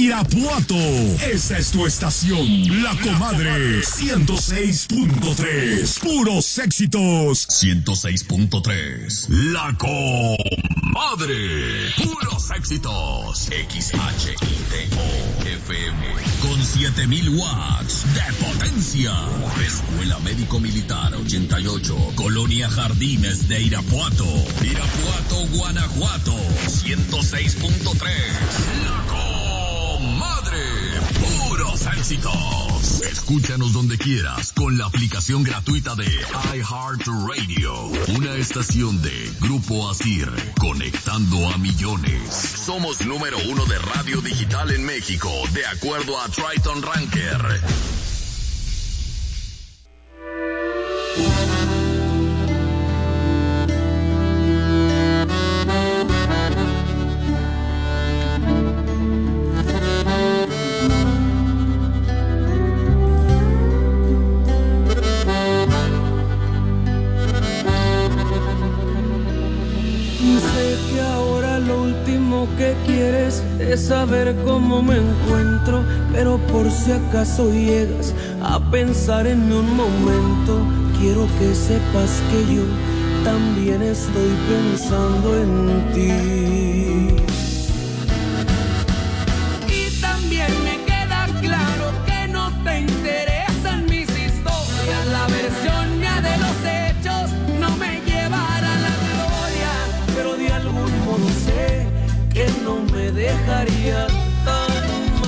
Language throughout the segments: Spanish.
Irapuato. Esta es tu estación, La Comadre 106.3. Puros éxitos. 106.3. La Comadre. Puros éxitos. XHITO FM. Con 7000 watts de potencia. Escuela Médico Militar 88. Colonia Jardines de Irapuato. Irapuato, Guanajuato. 106.3. La Comadre. Puros éxitos. Escúchanos donde quieras con la aplicación gratuita de iHeartRadio. Una estación de Grupo Asir. Conectando a millones. Somos número 1 de radio digital en México, de acuerdo a Triton Ranker. Que quieres es saber cómo me encuentro, pero por si acaso llegas a pensar en un momento, quiero que sepas que yo también estoy pensando en ti. Y también me queda claro que no te interesan mis historias, la versión mía de los hechos no me llevará a la gloria, pero de algún modo sé que no me dejaría tan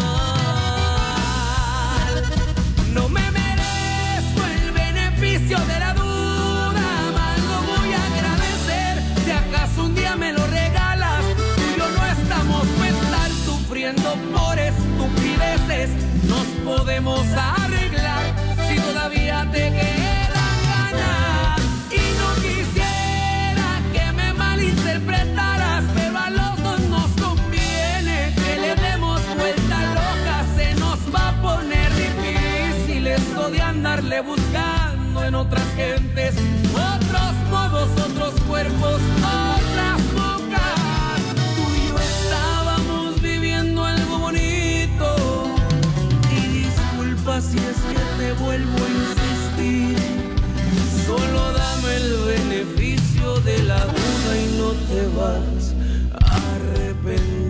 mal. No me merezco el beneficio de la duda, más lo voy a agradecer si acaso un día me lo regalas. Tú y yo no estamos para estar sufriendo por estupideces, nos podemos arreglar si todavía te quedan ganas. Y no quisiera que me malinterpretaras, pero a los dos nos conviene que le demos vuelta loca, se nos va a poner difícil esto de andarle buscando en otras gentes, otros modos, otros cuerpos, otras bocas. Tú y yo estábamos viviendo algo bonito, y disculpa si es que te vuelvo a insistir, solo dame el beneficio de la duda y no te vas a arrepentir.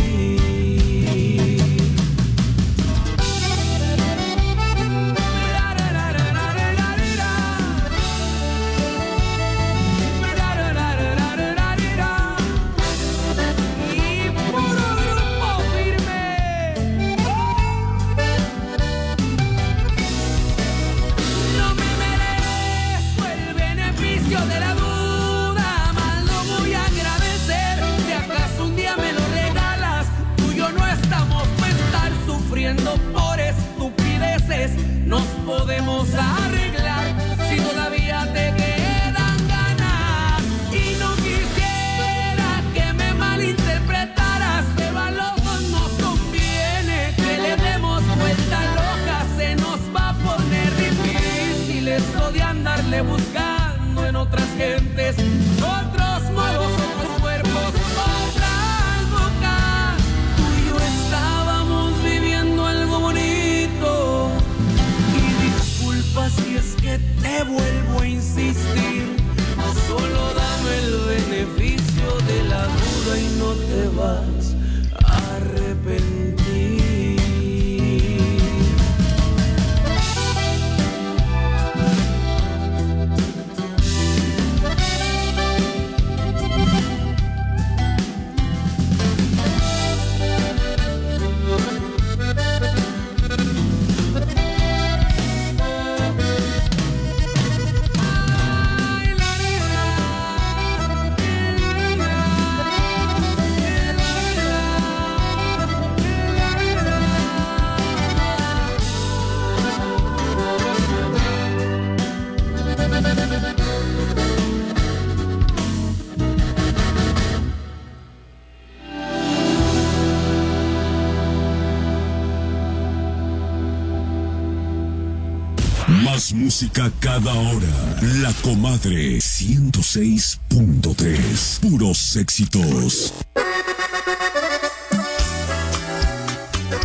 Y puro grupo firme. No me merezco el beneficio de la duda, más lo voy a agradecer si acaso un día me lo regalas. Tú y yo no estamos para estar sufriendo por estupideces, nos podemos arreglar si todavía te quedan ganas. Y no quisiera que me malinterpretaras, pero a los dos nos conviene que le demos vuelta loca, se nos va a poner difícil esto de andarle buscando en otras gentes, otros modos, otros cuerpos, otras bocas. Tú y yo estábamos viviendo algo bonito, y disculpa si es que te vuelvo a insistir, solo dame el beneficio de la duda y no te vas a arrepentir. Más música cada hora. La Comadre 106.3. Puros éxitos.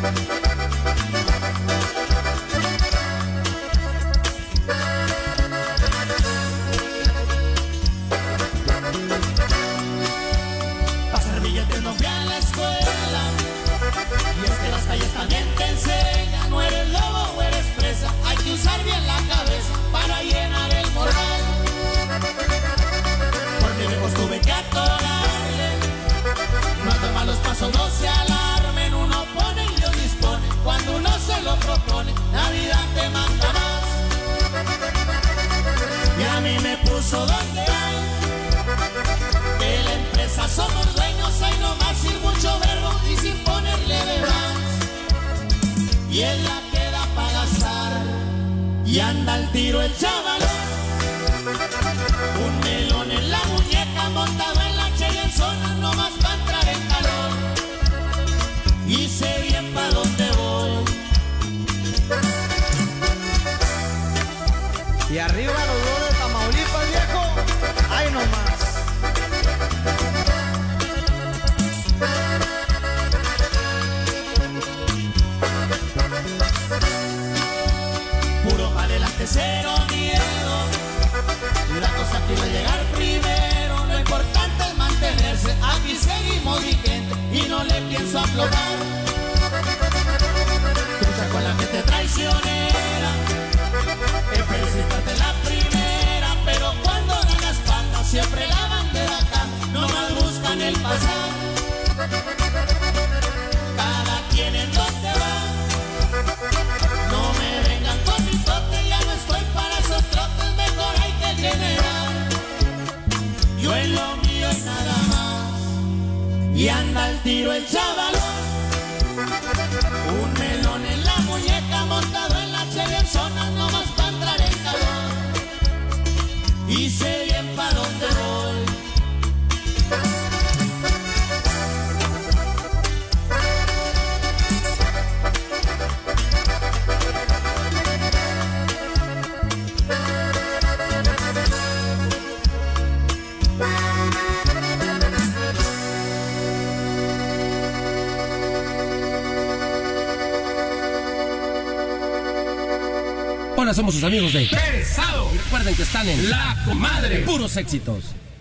Hola, somos sus amigos de Pesado. Y recuerden que están en La Comadre. Puros éxitos.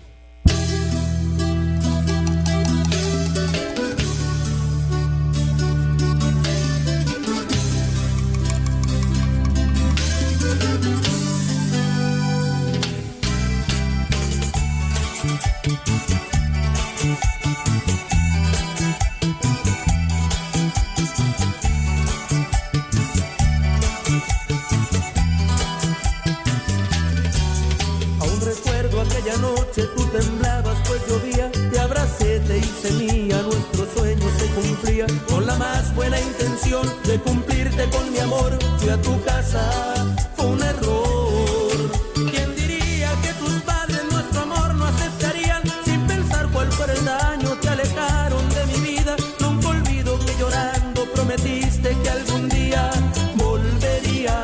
De cumplirte con mi amor, fui a tu casa, fue un error. ¿Quién diría que tus padres nuestro amor no aceptarían? Sin pensar cuál fue el daño, te alejaron de mi vida. Nunca olvido que llorando prometiste que algún día volverías.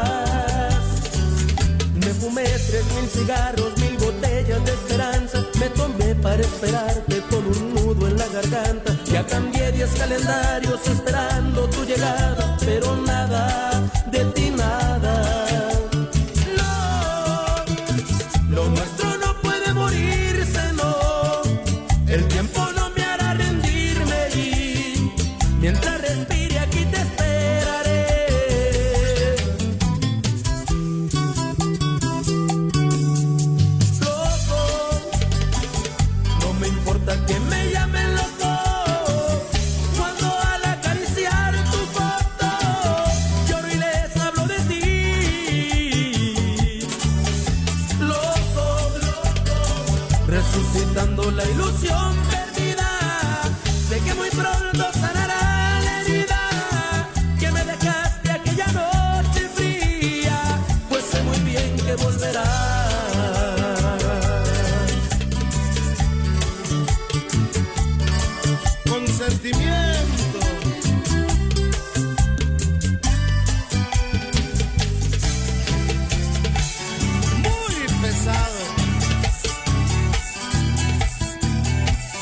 Me fumé 3000 cigarros, 1000 botellas de esperanza. Me tomé para esperarte con un nudo en la garganta. Ya cambié 10 calendarios esperando tu llegada, pero nada, de ti nada. No, lo nuestro no puede morirse, no. El tiempo no me hará rendirme y mientras respire aquí te esperaré. Loco, no me importa que me llamen loco. Resucitando la ilusión perdida, sé que muy pronto sanará la herida que me dejaste aquella noche fría, pues sé muy bien que volverás. Con sentimiento, muy pesado.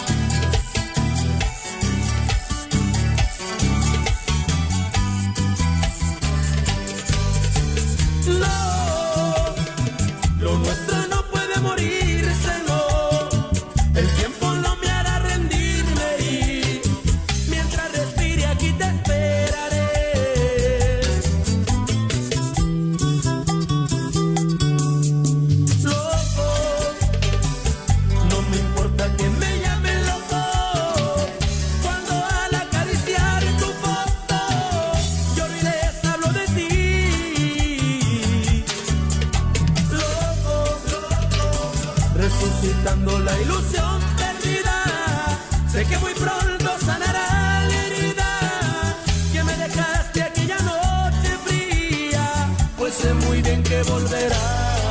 buscando la ilusión perdida. Sé que muy pronto sanará la herida que me dejaste aquella noche fría, pues sé muy bien que volverás.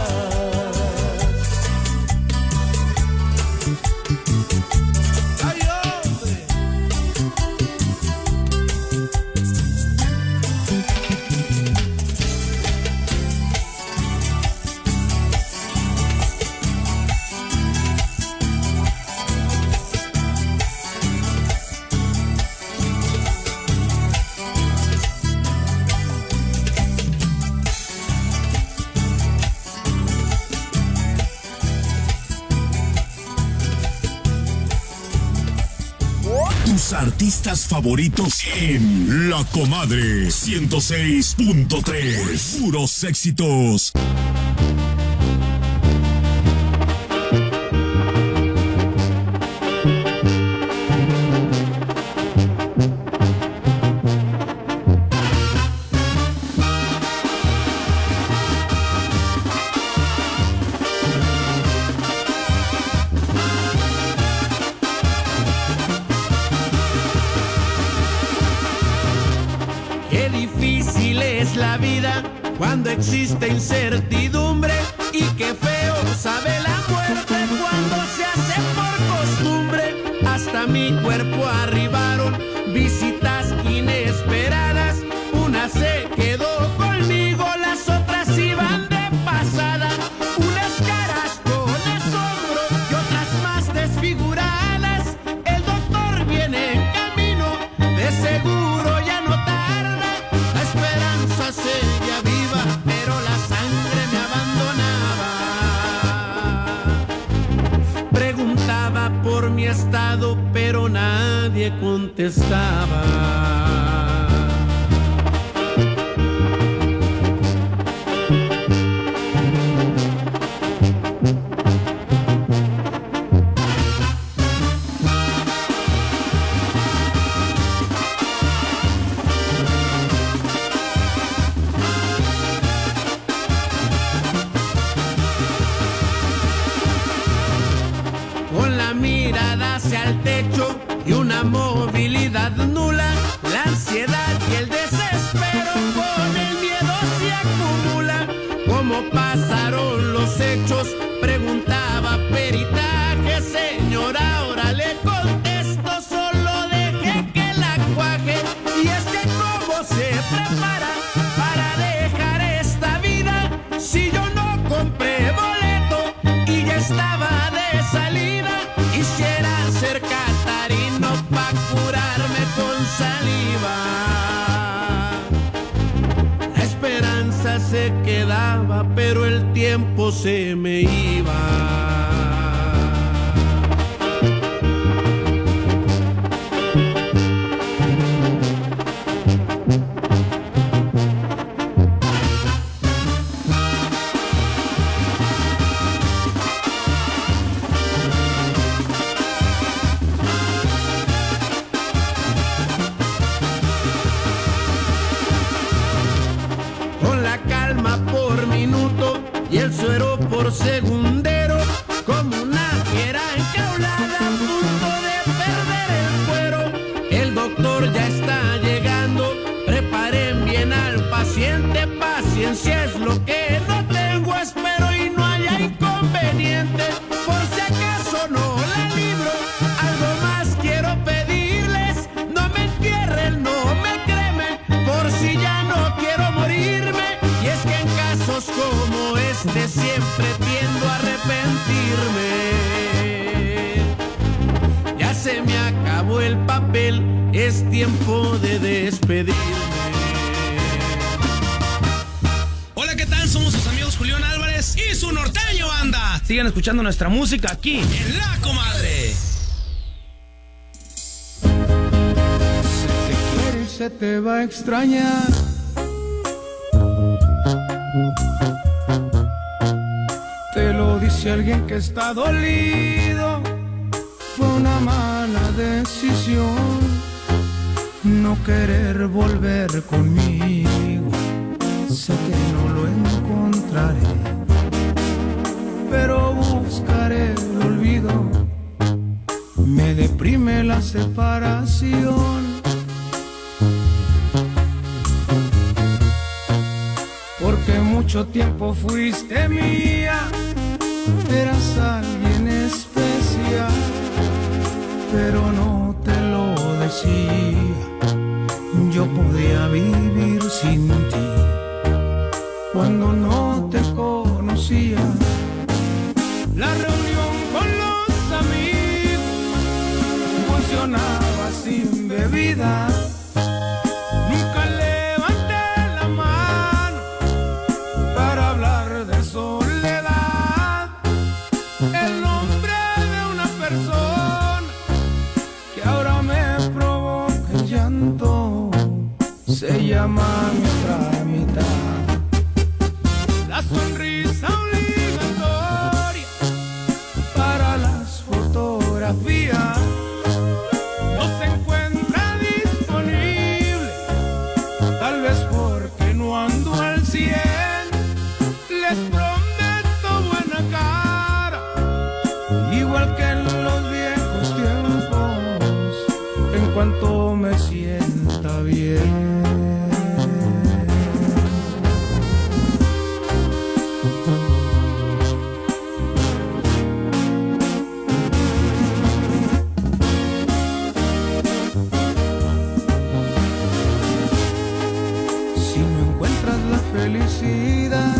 Artistas favoritos en La Comadre 106.3. Puros éxitos. Cuando existe incertidumbre y qué feo sabe la muerte cuando se hace por costumbre. Hasta mi cuerpo arribaron visitas inesperadas. Una se quedó conmigo, las otras iban de pasada. Unas caras con asombro y otras más desfiguradas. El doctor viene en camino, de seguro ya no tarda. La esperanza seguía viva, pero la sangre me abandonaba. Preguntaba por mi estado, pero nadie contestaba. Al techo y una movilidad nula, la ansiedad y el desespero con el miedo se acumula. ¿Cómo pasaron los hechos? Preguntaba peritaje, señora, ahora le contesto, solo deje que la cuaje. Y es que cómo se prepara para dejar esta vida si yo no compré boleto y ya estaba de salida. Quisiera ser catarino pa' curarme con saliva. La esperanza se quedaba, pero el tiempo se me iba. Y el suero por segundero, como una fiera enjaulada a punto de perder el cuero. El doctor ya está llegando, preparen bien al paciente. Paciencia es lo que no tengo, espero y no haya inconveniente. Por si acaso no la libro, algo más quiero pedirles. No me entierren, no me cremen, por si ya no quiero morirme. Y es que en casos como este siempre tiendo a arrepentirme. Ya se me acabó el papel, es tiempo de despedirme. Hola, ¿qué tal? Somos sus amigos Julián Álvarez y su norteño banda. Sigan escuchando nuestra música aquí en La Comadre. Se te quiere y se te va a extrañar. Te lo dice alguien que está dolido. Fue una mala decisión no querer volver conmigo. Sé que no lo encontraré, pero buscaré el olvido. separación. Porque mucho tiempo fuiste mía, eras alguien especial, pero no te lo decía. Yo podía vivir sin ti cuando no te conocía. La reunión con los amigos funcionaba sin bebida. Nunca levanté la mano para hablar de soledad. El nombre de una persona que ahora me provoca el llanto se llama mi otra mitad. La sonrisa obligatoria para las fotografías no se encuentra disponible, tal vez porque no ando al 100. Les prometo buena cara, igual que en los viejos tiempos, en cuanto me sienta bien. Felicidad,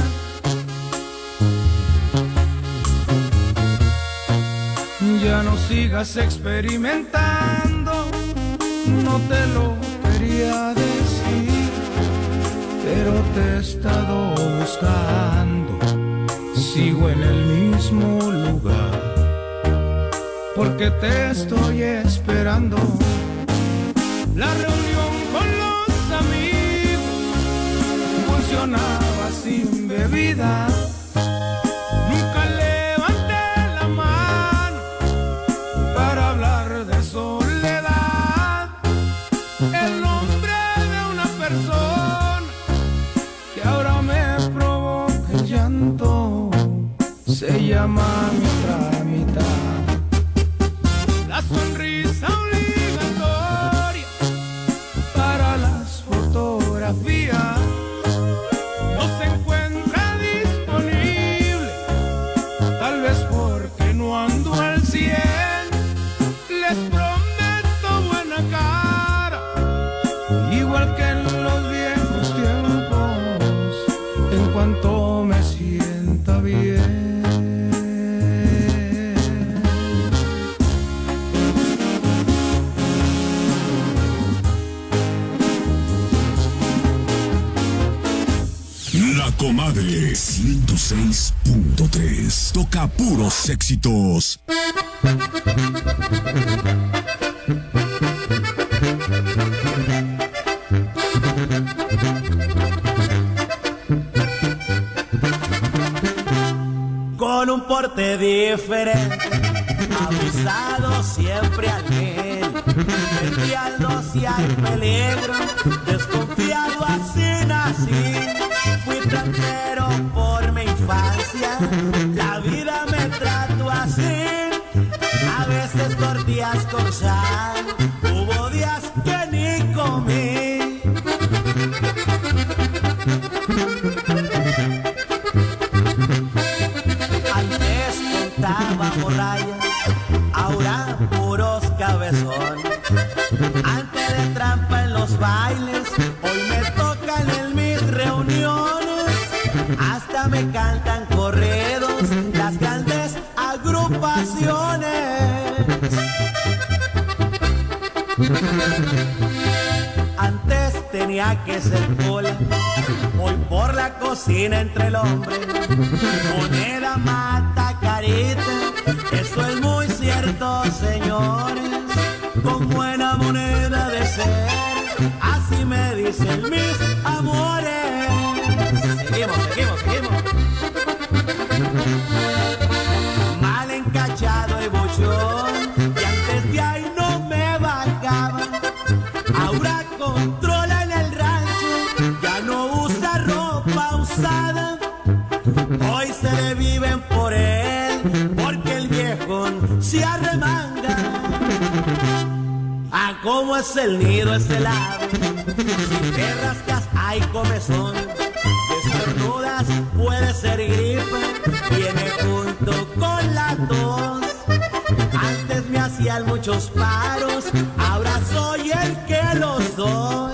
ya no sigas experimentando, no te lo quería decir, pero te he estado buscando, sigo en el mismo lugar, porque te estoy esperando. La reunión con los amigos funcionaba sin bebida. Nunca levanté la mano para hablar de soledad. El nombre de una persona que ahora me provoca el llanto se llama mi otra mitad. La sonrisa obligatoria para las fotografías no se encuentra disponible, tal vez porque no ando al 100. Les prometo buena cara, igual que en los viejos tiempos, en cuanto me sienta bien. La Comadre 106.3 toca puros éxitos. Con un porte diferente, avisado siempre al mil, enviando si hay peligro, desconfiado así nací. Fui tranquero por mi infancia, la vida me trató así. A veces tortillas con sal, hubo días que ni comí. Antes contaba borrayas, ahora puros cabezón. Antes de trampa en los bailes, hoy me tocan en mis reuniones. Hasta me cantan corridos las grandes agrupaciones. Antes tenía que ser cola, hoy por la cocina entre el hombre. Moneda mata carita, eso es muy cierto, señores. Con buena moneda de ser, así me dicen mis amores. Seguimos. Mal encachado y buchón, y antes de ahí no me bajaba. Ahora controla en el rancho, ya no usa ropa usada. Hoy se le viven por él, porque el viejo se arremanga. como es el nido este ave. Si te rascas hay comezón, estornudas puede ser gripe, viene junto con la tos. Antes me hacían muchos paros, ahora soy el que los doy.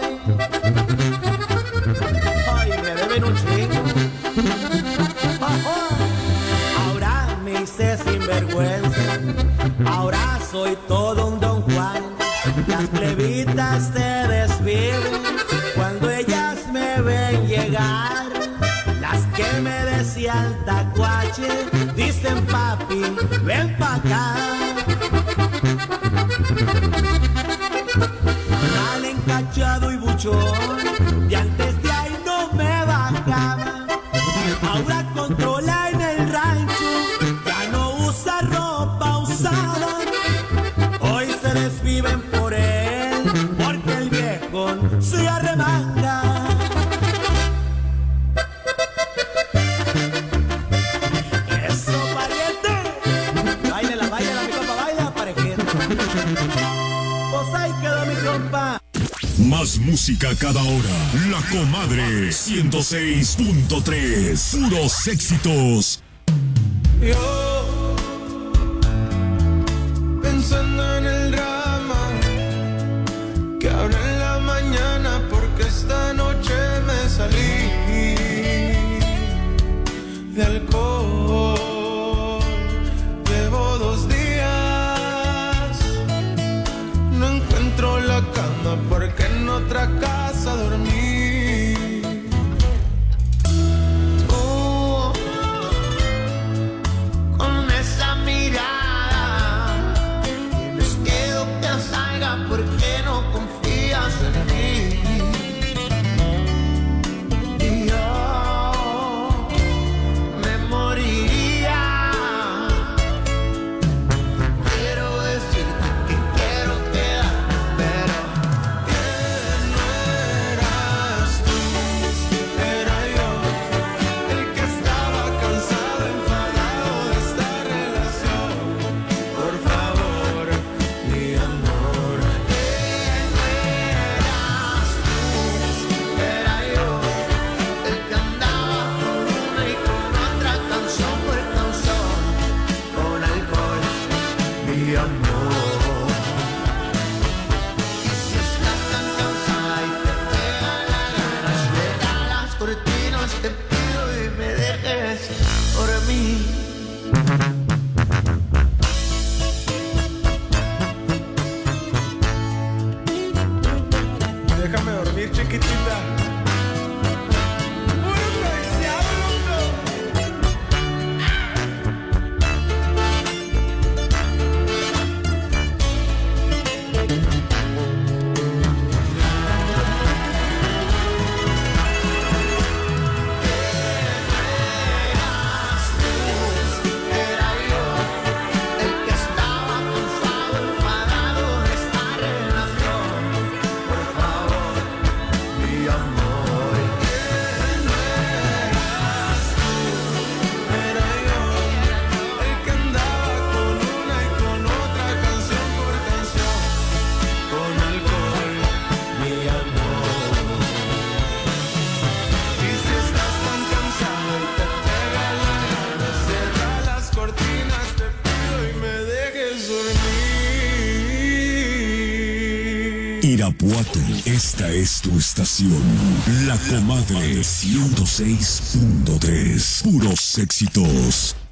Ay, me deben un chingo. Ahora me hice sinvergüenza, ahora soy todo un Don Juan. Las plebitas se desviven cuando ellas me ven llegar. Las que me decían tacuache dicen papi, ven pa' acá. Mal encachado y buchón, y antes de ahí no me bajaba. Ahora controla en el rancho, ya no usa ropa usada. Hoy se desviven por él, porque el viejo se arremanga. Eso, pariente. Báilela, báilela, mi compa, baila, parejita. Pues ahí quedó mi compa. Más música cada hora. La Comadre 106.3. Puros éxitos. Yo pensando en el drama que habrá en la mañana, porque esta noche me salí de alcohol. Llevo 2 días, no encuentro la cama porque en otra casa dormí. Con esa mirada tienes miedo que salga porque no confías en mí. Y yo me moriría. Quiero decirte que quiero quedarme, pero que no eras tú, era yo el que estaba cansado, enfadado de esta relación. Por favor, mi amor, que no eras tú, era yo el que andaba con una y con otra, canción por canción, con alcohol, mi amor. Y si estás tan cansada y te pega la gana, cierra las cortinas, te pido y me dejes dormir. Déjame dormir, chiquitita. Puro codiciado, loco. Era yo el que estaba cansado, enfadado de esta relación. Por favor, mi amor, que no eras tú, era yo el que andaba con una y con otra, canción por canción, con alcohol, mi amor. Y si estás tan cansado y te pega la gana, cierra las cortinas, te pido y me dejes dormir. Irapuato, esta es tu estación. La Comadre 106.3. Puros éxitos.